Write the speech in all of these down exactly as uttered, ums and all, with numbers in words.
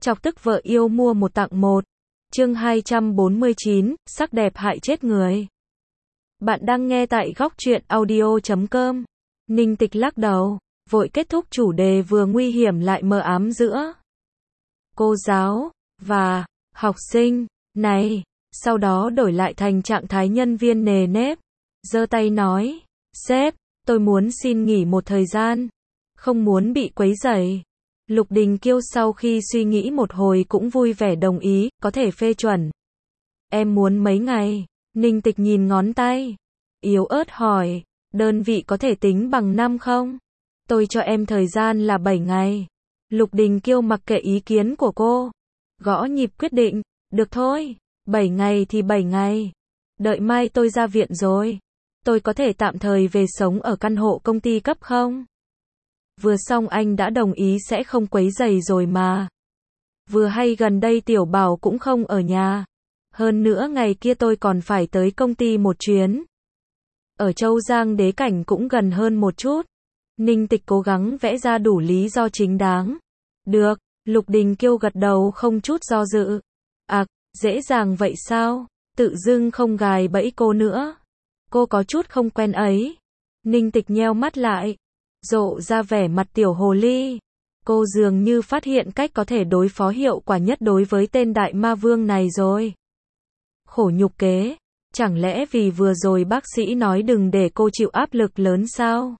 Chọc tức vợ yêu mua một tặng một. Chương hai trăm bốn mươi chín, sắc đẹp hại chết người. Bạn đang nghe tại góc truyện audio chấm com. Ninh Tịch lắc đầu, vội kết thúc chủ đề vừa nguy hiểm lại mờ ám giữa cô giáo và học sinh này, sau đó đổi lại thành trạng thái nhân viên nề nếp, giơ tay nói, sếp, tôi muốn xin nghỉ một thời gian, không muốn bị quấy rầy. Lục Đình Kiêu sau khi suy nghĩ một hồi cũng vui vẻ đồng ý, có thể phê chuẩn. Em muốn mấy ngày? Ninh Tịch nhìn ngón tay, yếu ớt hỏi, đơn vị có thể tính bằng năm không? Tôi cho em thời gian là bảy ngày. Lục Đình Kiêu mặc kệ ý kiến của cô, gõ nhịp quyết định, được thôi, bảy ngày thì bảy ngày. Đợi mai tôi ra viện rồi, tôi có thể tạm thời về sống ở căn hộ công ty cấp không? Vừa xong anh đã đồng ý sẽ không quấy rầy rồi mà. Vừa hay gần đây Tiểu Bảo cũng không ở nhà. Hơn nữa ngày kia tôi còn phải tới công ty một chuyến. Ở Châu Giang Đế Cảnh cũng gần hơn một chút. Ninh Tịch cố gắng vẽ ra đủ lý do chính đáng. Được, Lục Đình Kiêu gật đầu không chút do dự. À, dễ dàng vậy sao? Tự dưng không gài bẫy cô nữa. Cô có chút không quen ấy. Ninh Tịch nheo mắt lại, rộ ra vẻ mặt tiểu hồ ly. Cô dường như phát hiện cách có thể đối phó hiệu quả nhất đối với tên đại ma vương này rồi. Khổ nhục kế, chẳng lẽ vì vừa rồi bác sĩ nói đừng để cô chịu áp lực lớn sao?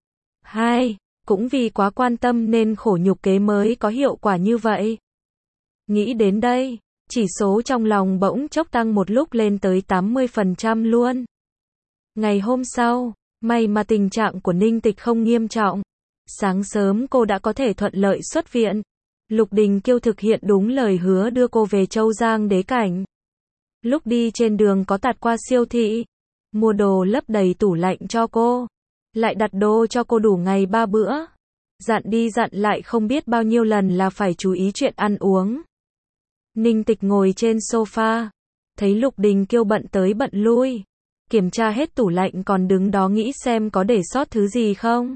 Hai, cũng vì quá quan tâm nên khổ nhục kế mới có hiệu quả như vậy. Nghĩ đến đây, chỉ số trong lòng bỗng chốc tăng một lúc lên tới tám mươi phần trăm luôn. Ngày hôm sau, may mà tình trạng của Ninh Tịch không nghiêm trọng. Sáng sớm cô đã có thể thuận lợi xuất viện. Lục Đình Kiêu thực hiện đúng lời hứa đưa cô về Châu Giang Đế Cảnh. Lúc đi trên đường có tạt qua siêu thị, mua đồ lấp đầy tủ lạnh cho cô, lại đặt đồ cho cô đủ ngày ba bữa. Dặn đi dặn lại không biết bao nhiêu lần là phải chú ý chuyện ăn uống. Ninh Tịch ngồi trên sofa, thấy Lục Đình Kiêu bận tới bận lui, kiểm tra hết tủ lạnh còn đứng đó nghĩ xem có để sót thứ gì không.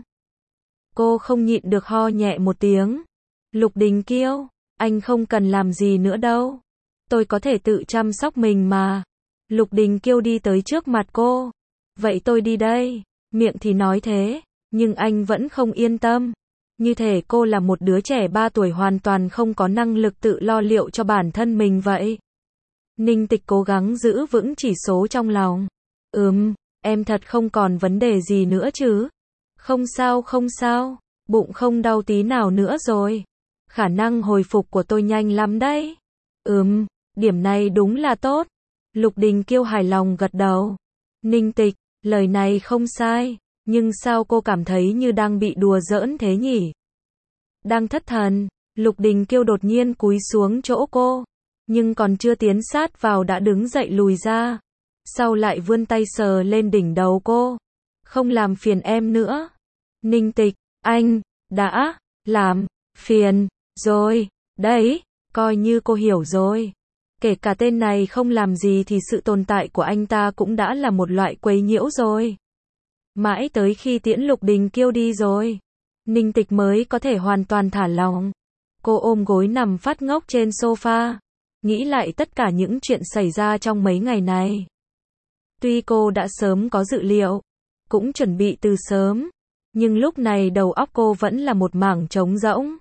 Cô không nhịn được ho nhẹ một tiếng. Lục Đình Kiêu, anh không cần làm gì nữa đâu. Tôi có thể tự chăm sóc mình mà. Lục Đình Kiêu đi tới trước mặt cô. Vậy tôi đi đây. Miệng thì nói thế, nhưng anh vẫn không yên tâm. Như thể cô là một đứa trẻ ba tuổi hoàn toàn không có năng lực tự lo liệu cho bản thân mình vậy. Ninh Tịch cố gắng giữ vững chỉ số trong lòng. Ừm, em thật không còn vấn đề gì nữa chứ? Không sao không sao, bụng không đau tí nào nữa rồi. Khả năng hồi phục của tôi nhanh lắm đấy. Ừm, điểm này đúng là tốt. Lục Đình Kiêu hài lòng gật đầu. Ninh Tịch, lời này không sai, nhưng sao cô cảm thấy như đang bị đùa giỡn thế nhỉ? Đang thất thần, Lục Đình Kiêu đột nhiên cúi xuống chỗ cô, nhưng còn chưa tiến sát vào đã đứng dậy lùi ra. Sau lại vươn tay sờ lên đỉnh đầu cô. Không làm phiền em nữa. Ninh Tịch, anh đã làm phiền rồi, đấy, coi như cô hiểu rồi. Kể cả tên này không làm gì thì sự tồn tại của anh ta cũng đã là một loại quấy nhiễu rồi. Mãi tới khi tiễn Lục Đình Kiêu đi rồi, Ninh Tịch mới có thể hoàn toàn thả lỏng. Cô ôm gối nằm phát ngốc trên sofa, nghĩ lại tất cả những chuyện xảy ra trong mấy ngày này. Tuy cô đã sớm có dự liệu, cũng chuẩn bị từ sớm, nhưng lúc này đầu óc cô vẫn là một mảng trống rỗng.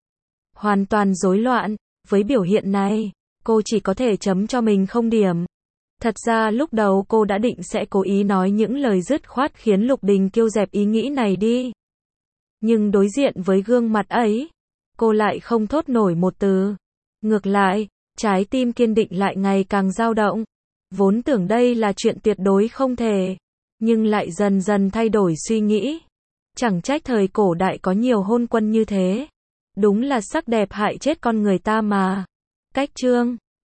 Hoàn toàn rối loạn, với biểu hiện này, cô chỉ có thể chấm cho mình không điểm. Thật ra lúc đầu cô đã định sẽ cố ý nói những lời dứt khoát khiến Lục Đình Kiêu dẹp ý nghĩ này đi. Nhưng đối diện với gương mặt ấy, cô lại không thốt nổi một từ. Ngược lại, trái tim kiên định lại ngày càng dao động. Vốn tưởng đây là chuyện tuyệt đối không thể, nhưng lại dần dần thay đổi suy nghĩ. Chẳng trách thời cổ đại có nhiều hôn quân như thế. Đúng là sắc đẹp hại chết con người ta mà. Cách chương